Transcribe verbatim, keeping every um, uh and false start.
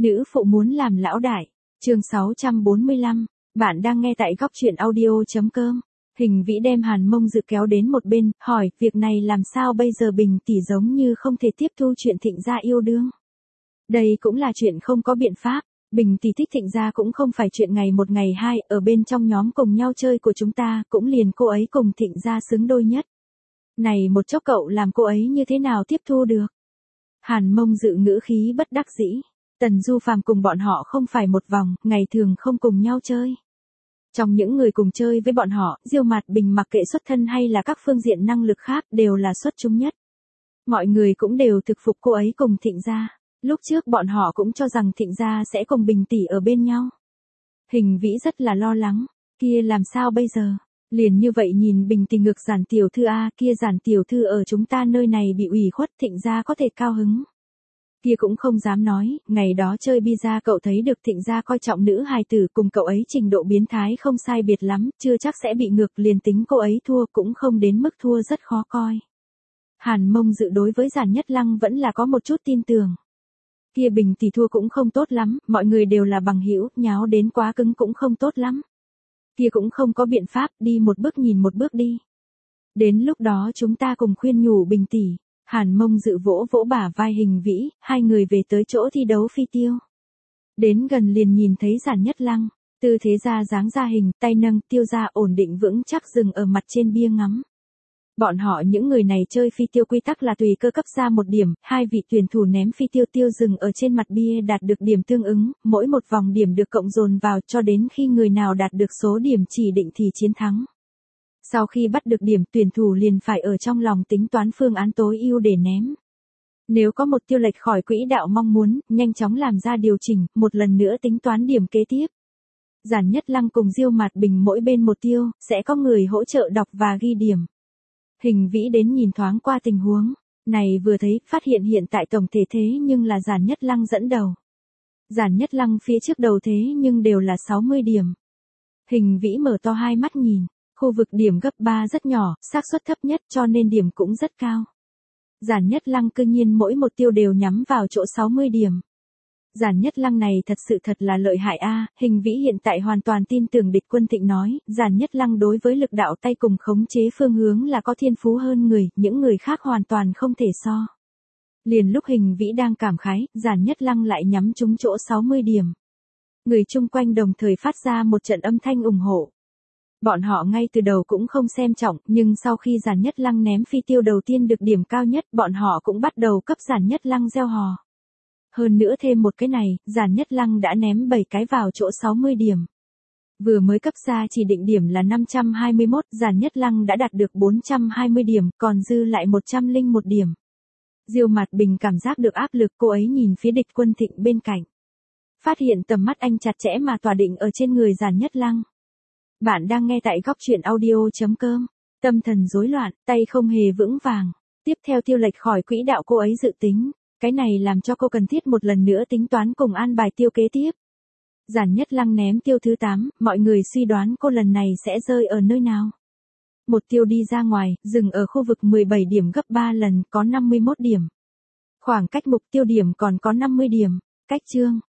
Nữ phụ muốn làm lão đại. Chương sáu trăm bốn mươi lăm. Bạn đang nghe tại góc truyện audio.com. Hình Vĩ đem Hàn Mông Dự kéo đến một bên, hỏi, việc này làm sao bây giờ? Bình tỷ giống như không thể tiếp thu chuyện Thịnh gia yêu đương. Đây cũng là chuyện không có biện pháp. Bình tỷ thích Thịnh gia cũng không phải chuyện ngày một ngày hai, ở bên trong nhóm cùng nhau chơi của chúng ta, cũng liền cô ấy cùng Thịnh gia xứng đôi nhất. Này một chốc cậu làm cô ấy như thế nào tiếp thu được? Hàn Mông Dự ngữ khí bất đắc dĩ. Tần Du Phàm cùng bọn họ không phải một vòng, ngày thường không cùng nhau chơi. Trong những người cùng chơi với bọn họ, Diêu Mạt Bình mặc kệ xuất thân hay là các phương diện năng lực khác đều là xuất chúng nhất. Mọi người cũng đều thực phục cô ấy cùng Thịnh gia. Lúc trước bọn họ cũng cho rằng Thịnh gia sẽ cùng Bình tỷ ở bên nhau. Hình Vĩ rất là lo lắng, kia làm sao bây giờ? Liền như vậy nhìn Bình tỷ ngược Giản tiểu thư a, kia Giản tiểu thư ở chúng ta nơi này bị ủy khuất, Thịnh gia có thể cao hứng. Kia cũng không dám nói, ngày đó chơi pizza cậu thấy được Thịnh gia coi trọng nữ hài tử, cùng cậu ấy trình độ biến thái không sai biệt lắm, chưa chắc sẽ bị ngược, liền tính cô ấy thua cũng không đến mức thua rất khó coi. Hàn Mông Dự đối với Giản Nhất Lăng vẫn là có một chút tin tưởng. Kia Bình tỷ thua cũng không tốt lắm, mọi người đều là bằng hữu, nháo đến quá cứng cũng không tốt lắm. Kia cũng không có biện pháp, đi một bước nhìn một bước đi. Đến lúc đó chúng ta cùng khuyên nhủ Bình tỷ. Hàn Mông Dự vỗ vỗ bả vai Hình Vĩ, hai người về tới chỗ thi đấu phi tiêu. Đến gần liền nhìn thấy Giản Nhất Lăng, tư thế ra dáng ra hình, tay nâng tiêu ra ổn định vững chắc dừng ở mặt trên bia ngắm. Bọn họ những người này chơi phi tiêu quy tắc là tùy cơ cấp ra một điểm, hai vị tuyển thủ ném phi tiêu tiêu dừng ở trên mặt bia đạt được điểm tương ứng, mỗi một vòng điểm được cộng dồn vào cho đến khi người nào đạt được số điểm chỉ định thì chiến thắng. Sau khi bắt được điểm, tuyển thủ liền phải ở trong lòng tính toán phương án tối ưu để ném. Nếu có một tiêu lệch khỏi quỹ đạo mong muốn, nhanh chóng làm ra điều chỉnh, một lần nữa tính toán điểm kế tiếp. Giản Nhất Lăng cùng Diêu Mạt Bình mỗi bên một tiêu, sẽ có người hỗ trợ đọc và ghi điểm. Hình Vĩ đến nhìn thoáng qua tình huống này, vừa thấy, phát hiện hiện tại tổng thể thế nhưng là Giản Nhất Lăng dẫn đầu. Giản Nhất Lăng phía trước đầu thế nhưng đều là sáu mươi điểm. Hình Vĩ mở to hai mắt nhìn. Khu vực điểm gấp ba rất nhỏ, xác suất thấp nhất cho nên điểm cũng rất cao. Giản Nhất Lăng cư nhiên mỗi một tiêu đều nhắm vào chỗ sáu mươi điểm. Giản Nhất Lăng này thật sự thật là lợi hại a. Hình Vĩ hiện tại hoàn toàn tin tưởng địch quân Thịnh nói, Giản Nhất Lăng đối với lực đạo tay cùng khống chế phương hướng là có thiên phú hơn người, những người khác hoàn toàn không thể so. Liền lúc Hình Vĩ đang cảm khái, Giản Nhất Lăng lại nhắm trúng chỗ sáu mươi điểm. Người chung quanh đồng thời phát ra một trận âm thanh ủng hộ. Bọn họ ngay từ đầu cũng không xem trọng, nhưng sau khi Giản Nhất Lăng ném phi tiêu đầu tiên được điểm cao nhất, bọn họ cũng bắt đầu cấp Giản Nhất Lăng gieo hò. Hơn nữa thêm một cái này, Giản Nhất Lăng đã ném bảy cái vào chỗ sáu mươi điểm. Vừa mới cấp ra chỉ định điểm là năm trăm hai mươi mốt, Giản Nhất Lăng đã đạt được bốn trăm hai mươi điểm, còn dư lại một trăm lẻ một điểm. Diêu Mạt Bình cảm giác được áp lực, cô ấy nhìn phía địch quân Thịnh bên cạnh. Phát hiện tầm mắt anh chặt chẽ mà tỏa định ở trên người Giản Nhất Lăng. Bạn đang nghe tại góc truyện audio.com. Tâm thần rối loạn, tay không hề vững vàng. Tiếp theo tiêu lệch khỏi quỹ đạo cô ấy dự tính. Cái này làm cho cô cần thiết một lần nữa tính toán cùng an bài tiêu kế tiếp. Giản Nhất Lăng ném tiêu thứ tám, mọi người suy đoán cô lần này sẽ rơi ở nơi nào. Một tiêu đi ra ngoài, dừng ở khu vực mười bảy điểm gấp ba lần, có năm mươi mốt điểm. Khoảng cách mục tiêu điểm còn có năm mươi điểm. Cách chương.